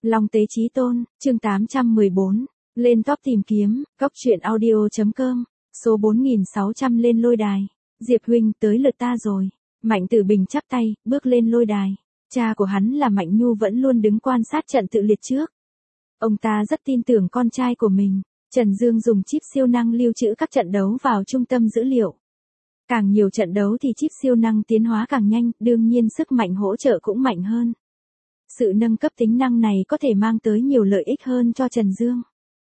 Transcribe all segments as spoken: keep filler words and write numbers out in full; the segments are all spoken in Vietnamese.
Long Tế Chí Tôn, chương tám trăm mười bốn, lên top tìm kiếm, góc truyện audio.com, số bốn nghìn sáu trăm lên lôi đài. Diệp huynh, tới lượt ta rồi. Mạnh Tử Bình chắp tay, bước lên lôi đài. Cha của hắn là Mạnh Nhu vẫn luôn đứng quan sát trận tự liệt trước. Ông ta rất tin tưởng con trai của mình. Trần Dương dùng chip siêu năng lưu trữ các trận đấu vào trung tâm dữ liệu. Càng nhiều trận đấu thì chip siêu năng tiến hóa càng nhanh, đương nhiên sức mạnh hỗ trợ cũng mạnh hơn. Sự nâng cấp tính năng này có thể mang tới nhiều lợi ích hơn cho Trần Dương.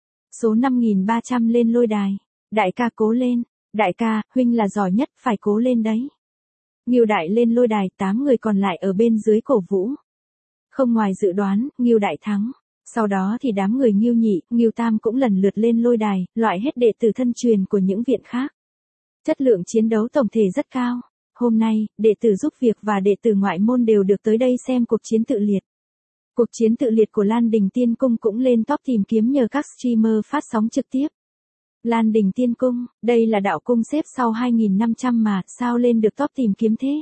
Số năm nghìn ba trăm lên lôi đài. Đại ca cố lên. Đại ca, huynh là giỏi nhất, phải cố lên đấy. Ngưu Đại lên lôi đài, tám người còn lại ở bên dưới cổ vũ. Không ngoài dự đoán, Ngưu Đại thắng. Sau đó thì đám người Ngưu Nhị, Ngưu Tam cũng lần lượt lên lôi đài, loại hết đệ tử thân truyền của những viện khác. Chất lượng chiến đấu tổng thể rất cao. Hôm nay, đệ tử giúp việc và đệ tử ngoại môn đều được tới đây xem cuộc chiến tự liệt. Cuộc chiến tự liệt của Lan Đình Tiên Cung cũng lên top tìm kiếm nhờ các streamer phát sóng trực tiếp. Lan Đình Tiên Cung, đây là đạo cung xếp sau hai nghìn năm trăm mà, sao lên được top tìm kiếm thế?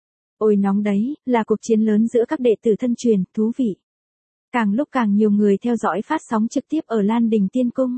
Ôi nóng đấy, là cuộc chiến lớn giữa các đệ tử thân truyền, thú vị. Càng lúc càng nhiều người theo dõi phát sóng trực tiếp ở Lan Đình Tiên Cung.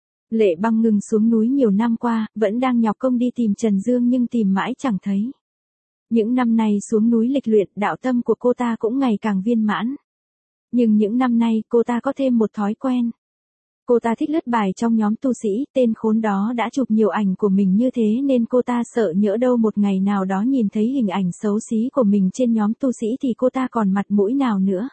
Lệ Băng Ngừng xuống núi nhiều năm qua, vẫn đang nhọc công đi tìm Trần Dương nhưng tìm mãi chẳng thấy. Những năm nay xuống núi lịch luyện, đạo tâm của cô ta cũng ngày càng viên mãn. Nhưng những năm nay cô ta có thêm một thói quen. Cô ta thích lướt bài trong nhóm tu sĩ, tên khốn đó đã chụp nhiều ảnh của mình như thế nên cô ta sợ nhỡ đâu một ngày nào đó nhìn thấy hình ảnh xấu xí của mình trên nhóm tu sĩ thì cô ta còn mặt mũi nào nữa.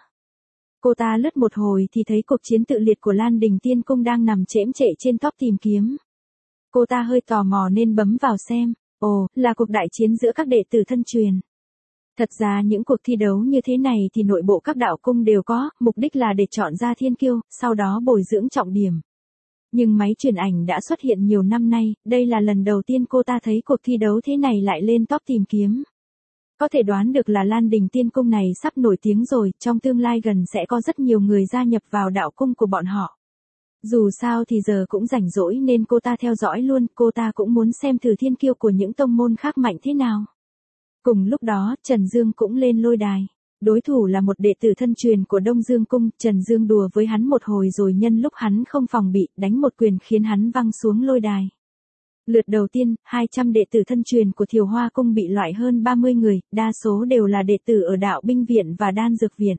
Cô ta lướt một hồi thì thấy cuộc chiến tự liệt của Lan Đình Tiên Cung đang nằm chễm chệ trên top tìm kiếm. Cô ta hơi tò mò nên bấm vào xem. Ồ, là cuộc đại chiến giữa các đệ tử thân truyền. Thật ra những cuộc thi đấu như thế này thì nội bộ các đạo cung đều có, mục đích là để chọn ra thiên kiêu, sau đó bồi dưỡng trọng điểm. Nhưng máy truyền ảnh đã xuất hiện nhiều năm nay, đây là lần đầu tiên cô ta thấy cuộc thi đấu thế này lại lên top tìm kiếm. Có thể đoán được là Lan Đình Tiên Cung này sắp nổi tiếng rồi, trong tương lai gần sẽ có rất nhiều người gia nhập vào đạo cung của bọn họ. Dù sao thì giờ cũng rảnh rỗi nên cô ta theo dõi luôn, cô ta cũng muốn xem thử thiên kiêu của những tông môn khác mạnh thế nào. Cùng lúc đó, Trần Dương cũng lên lôi đài. Đối thủ là một đệ tử thân truyền của Đông Dương Cung, Trần Dương đùa với hắn một hồi rồi nhân lúc hắn không phòng bị, đánh một quyền khiến hắn văng xuống lôi đài. Lượt đầu tiên, hai trăm đệ tử thân truyền của Thiều Hoa Cung bị loại hơn ba mươi người, đa số đều là đệ tử ở Đạo Binh Viện và Đan Dược Viện.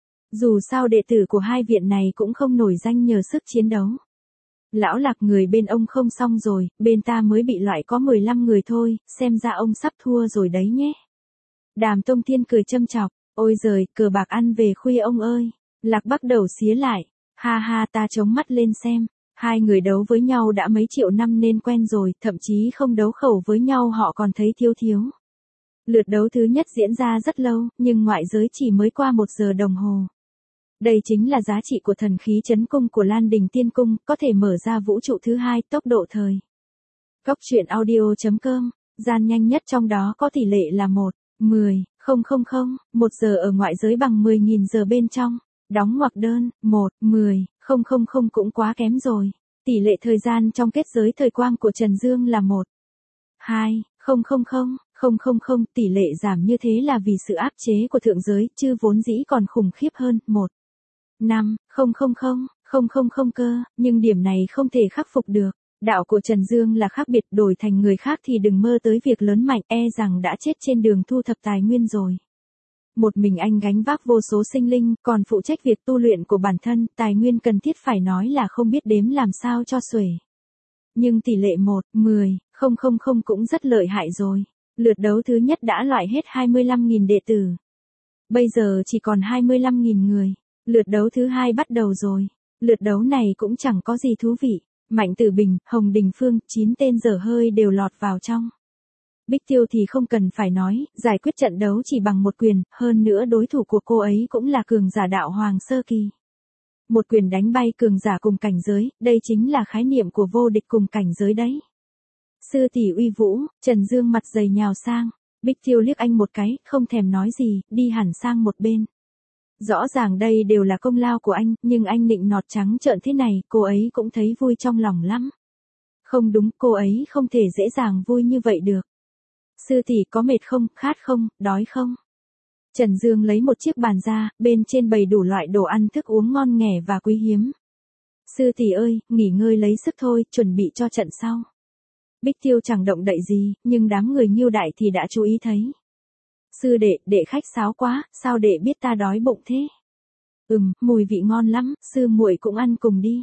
Dù sao đệ tử của hai viện này cũng không nổi danh nhờ sức chiến đấu. Lão Lạc, người bên ông không xong rồi, bên ta mới bị loại có mười lăm người thôi, xem ra ông sắp thua rồi đấy nhé. Đàm Tông Thiên cười châm chọc, ôi giời, cờ bạc ăn về khuya ông ơi. Lạc bắt đầu xía lại, ha ha, ta chống mắt lên xem. Hai người đấu với nhau đã mấy triệu năm nên quen rồi, thậm chí không đấu khẩu với nhau họ còn thấy thiếu thiếu. Lượt đấu thứ nhất diễn ra rất lâu, nhưng ngoại giới chỉ mới qua một giờ đồng hồ. Đây chính là giá trị của thần khí chấn cung của Lan Đình Tiên Cung, có thể mở ra vũ trụ thứ hai, tốc độ thời. Góc truyện audio.com, gian nhanh nhất trong đó có tỷ lệ là một, mười, không không không, một giờ ở ngoại giới bằng mười nghìn giờ bên trong. Đóng ngoặc đơn, một, mười, không không không cũng quá kém rồi. Tỷ lệ thời gian trong kết giới thời quang của Trần Dương là một, hai, không không không, không không không, tỷ lệ giảm như thế là vì sự áp chế của thượng giới, chứ vốn dĩ còn khủng khiếp hơn, một, năm, không không không, không không không cơ, nhưng điểm này không thể khắc phục được. Đạo của Trần Dương là khác biệt, đổi thành người khác thì đừng mơ tới việc lớn mạnh, e rằng đã chết trên đường thu thập tài nguyên rồi. Một mình anh gánh vác vô số sinh linh, còn phụ trách việc tu luyện của bản thân, tài nguyên cần thiết phải nói là không biết đếm làm sao cho xuể. Nhưng tỷ lệ một, mười, không không không cũng rất lợi hại rồi. Lượt đấu thứ nhất đã loại hết hai mươi lăm nghìn đệ tử. Bây giờ chỉ còn hai mươi lăm nghìn người. Lượt đấu thứ hai bắt đầu rồi. Lượt đấu này cũng chẳng có gì thú vị. Mạnh Tử Bình, Hồng Đình Phương, chín tên dở hơi đều lọt vào trong. Bích Tiêu thì không cần phải nói, giải quyết trận đấu chỉ bằng một quyền, hơn nữa đối thủ của cô ấy cũng là cường giả đạo hoàng sơ kỳ. Một quyền đánh bay cường giả cùng cảnh giới, đây chính là khái niệm của vô địch cùng cảnh giới đấy. Sư tỷ uy vũ, Trần Dương mặt dày nhào sang, Bích Tiêu liếc anh một cái, không thèm nói gì, đi hẳn sang một bên. Rõ ràng đây đều là công lao của anh, nhưng anh nịnh nọt trắng trợn thế này, cô ấy cũng thấy vui trong lòng lắm. Không đúng, cô ấy không thể dễ dàng vui như vậy được. Sư tỷ có mệt không, khát không, đói không? Trần Dương lấy một chiếc bàn ra, bên trên bày đủ loại đồ ăn thức uống ngon nghẻ và quý hiếm. Sư tỷ ơi, nghỉ ngơi lấy sức thôi, chuẩn bị cho trận sau. Bích Tiêu chẳng động đậy gì, nhưng đám người Nhiêu Đại thì đã chú ý thấy. Sư đệ, đệ khách sáo quá, sao đệ biết ta đói bụng thế? Ừm, mùi vị ngon lắm, sư muội cũng ăn cùng đi.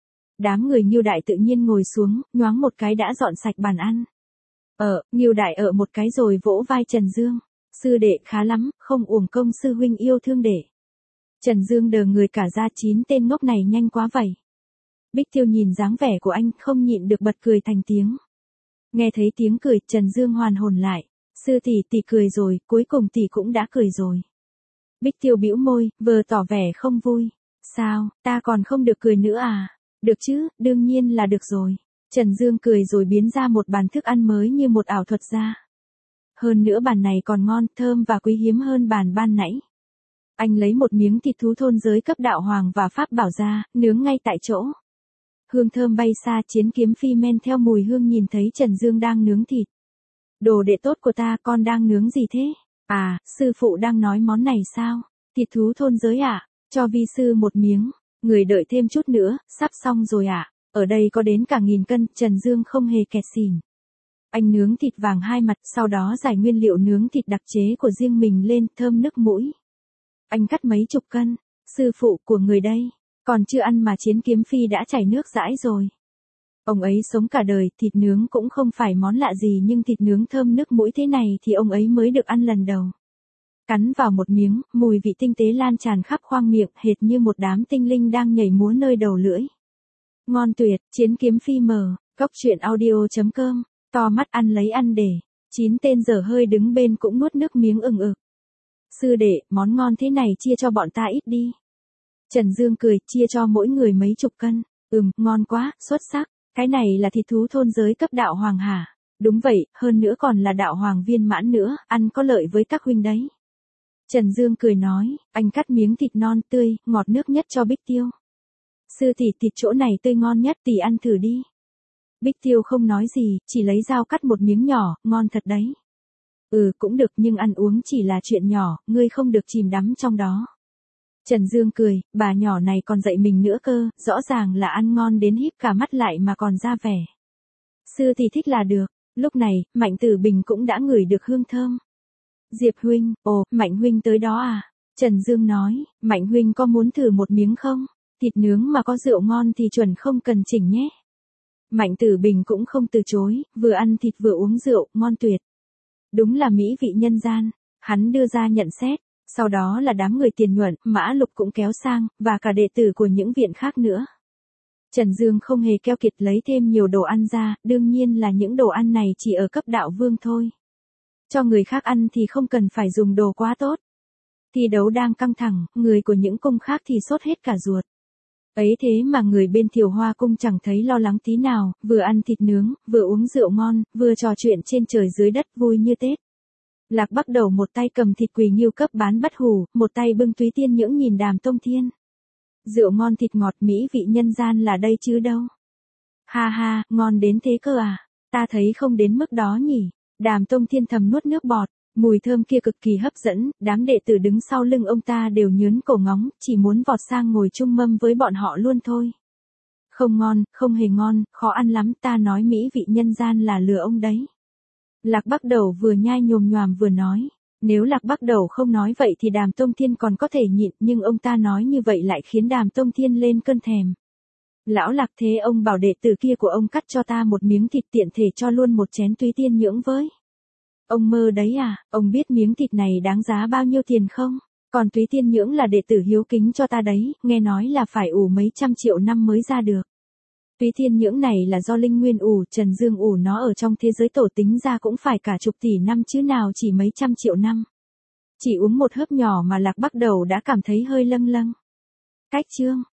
Đám người Nhiêu Đại tự nhiên ngồi xuống, nhoáng một cái đã dọn sạch bàn ăn. Ờ, Nhiêu Đại ở một cái rồi vỗ vai Trần Dương. Sư đệ khá lắm, không uổng công sư huynh yêu thương đệ. Trần Dương đờ người cả ra, chín tên ngốc này nhanh quá vậy. Bích Tiêu nhìn dáng vẻ của anh, không nhịn được bật cười thành tiếng. Nghe thấy tiếng cười, Trần Dương hoàn hồn lại. Sư tỷ tỷ cười rồi, cuối cùng tỷ cũng đã cười rồi. Bích Tiêu bĩu môi, vờ tỏ vẻ không vui. Sao, ta còn không được cười nữa à? Được chứ, đương nhiên là được rồi. Trần Dương cười rồi biến ra một bàn thức ăn mới như một ảo thuật ra. Hơn nữa bàn này còn ngon, thơm và quý hiếm hơn bàn ban nãy. Anh lấy một miếng thịt thú thôn giới cấp đạo hoàng và pháp bảo ra, nướng ngay tại chỗ. Hương thơm bay xa, chiến kiếm phi men theo mùi hương nhìn thấy Trần Dương đang nướng thịt. Đồ đệ tốt của ta, con đang nướng gì thế? À, sư phụ đang nói món này sao? Thịt thú thôn giới ạ? À? Cho vi sư một miếng. Người đợi thêm chút nữa, sắp xong rồi ạ. À? Ở đây có đến cả nghìn cân, Trần Dương không hề kẹt xỉn. Anh nướng thịt vàng hai mặt, sau đó giải nguyên liệu nướng thịt đặc chế của riêng mình lên, thơm nức mũi. Anh cắt mấy chục cân. Sư phụ của người đây, còn chưa ăn mà chiến kiếm phi đã chảy nước dãi rồi. Ông ấy sống cả đời, thịt nướng cũng không phải món lạ gì, nhưng thịt nướng thơm nước mũi thế này thì ông ấy mới được ăn lần đầu. Cắn vào một miếng, mùi vị tinh tế lan tràn khắp khoang miệng, hệt như một đám tinh linh đang nhảy múa nơi đầu lưỡi. Ngon tuyệt, chiến kiếm phi mở, cốc truyện audio chấm com, to mắt ăn lấy ăn để. Chín tên dở hơi đứng bên cũng nuốt nước miếng ừng ực. Sư đệ, món ngon thế này chia cho bọn ta ít đi. Trần Dương cười, chia cho mỗi người mấy chục cân. Ừm, ngon quá, xuất sắc. Cái này là thịt thú thôn giới cấp đạo hoàng hả? Đúng vậy, hơn nữa còn là đạo hoàng viên mãn nữa, ăn có lợi với các huynh đấy. Trần Dương cười nói, anh cắt miếng thịt non tươi, ngọt nước nhất cho Bích Tiêu. Sư tỷ, thịt chỗ này tươi ngon nhất, tỷ ăn thử đi. Bích Tiêu không nói gì, chỉ lấy dao cắt một miếng nhỏ, ngon thật đấy. Ừ, cũng được, nhưng ăn uống chỉ là chuyện nhỏ, ngươi không được chìm đắm trong đó. Trần Dương cười, bà nhỏ này còn dạy mình nữa cơ, rõ ràng là ăn ngon đến híp cả mắt lại mà còn ra vẻ. Sư thì thích là được. Lúc này, Mạnh Tử Bình cũng đã ngửi được hương thơm. Diệp huynh, ồ, Mạnh huynh tới đó à? Trần Dương nói, Mạnh huynh có muốn thử một miếng không? Thịt nướng mà có rượu ngon thì chuẩn không cần chỉnh nhé. Mạnh Tử Bình cũng không từ chối, vừa ăn thịt vừa uống rượu, ngon tuyệt. Đúng là mỹ vị nhân gian. Hắn đưa ra nhận xét. Sau đó là đám người Tiền Nhuận, Mã Lục cũng kéo sang, và cả đệ tử của những viện khác nữa. Trần Dương không hề keo kiệt lấy thêm nhiều đồ ăn ra, đương nhiên là những đồ ăn này chỉ ở cấp đạo vương thôi. Cho người khác ăn thì không cần phải dùng đồ quá tốt. Thi đấu đang căng thẳng, người của những cung khác thì sốt hết cả ruột. Ấy thế mà người bên Thiều Hoa cung chẳng thấy lo lắng tí nào, vừa ăn thịt nướng, vừa uống rượu ngon, vừa trò chuyện trên trời dưới đất vui như Tết. Lạc Bắc Đầu một tay cầm thịt quỳ nghiêu cấp bán bắt hủ, một tay bưng túy tiên nhưỡng nhìn Đàm Tông Thiên. Rượu ngon thịt ngọt mỹ vị nhân gian là đây chứ đâu. Ha ha, ngon đến thế cơ à, ta thấy không đến mức đó nhỉ. Đàm Tông Thiên thầm nuốt nước bọt, mùi thơm kia cực kỳ hấp dẫn, đám đệ tử đứng sau lưng ông ta đều nhớn cổ ngóng, chỉ muốn vọt sang ngồi chung mâm với bọn họ luôn thôi. Không ngon, không hề ngon, khó ăn lắm, ta nói mỹ vị nhân gian là lừa ông đấy. Lạc Bắc Đầu vừa nhai nhồm nhoàm vừa nói, nếu Lạc Bắc Đầu không nói vậy thì Đàm Tông Thiên còn có thể nhịn, nhưng ông ta nói như vậy lại khiến Đàm Tông Thiên lên cơn thèm. Lão Lạc, thế ông bảo đệ tử kia của ông cắt cho ta một miếng thịt, tiện thể cho luôn một chén túy tiên nhưỡng với. Ông mơ đấy à, ông biết miếng thịt này đáng giá bao nhiêu tiền không? Còn túy tiên nhưỡng là đệ tử hiếu kính cho ta đấy, nghe nói là phải ủ mấy trăm triệu năm mới ra được. Túy tiên nhưỡng này là do Linh Nguyên ủ, Trần Dương ủ nó ở trong thế giới tổ tính ra cũng phải cả chục tỷ năm chứ nào chỉ mấy trăm triệu năm. Chỉ uống một hớp nhỏ mà Lạc Bắc Đầu đã cảm thấy hơi lâng lâng. Cách chương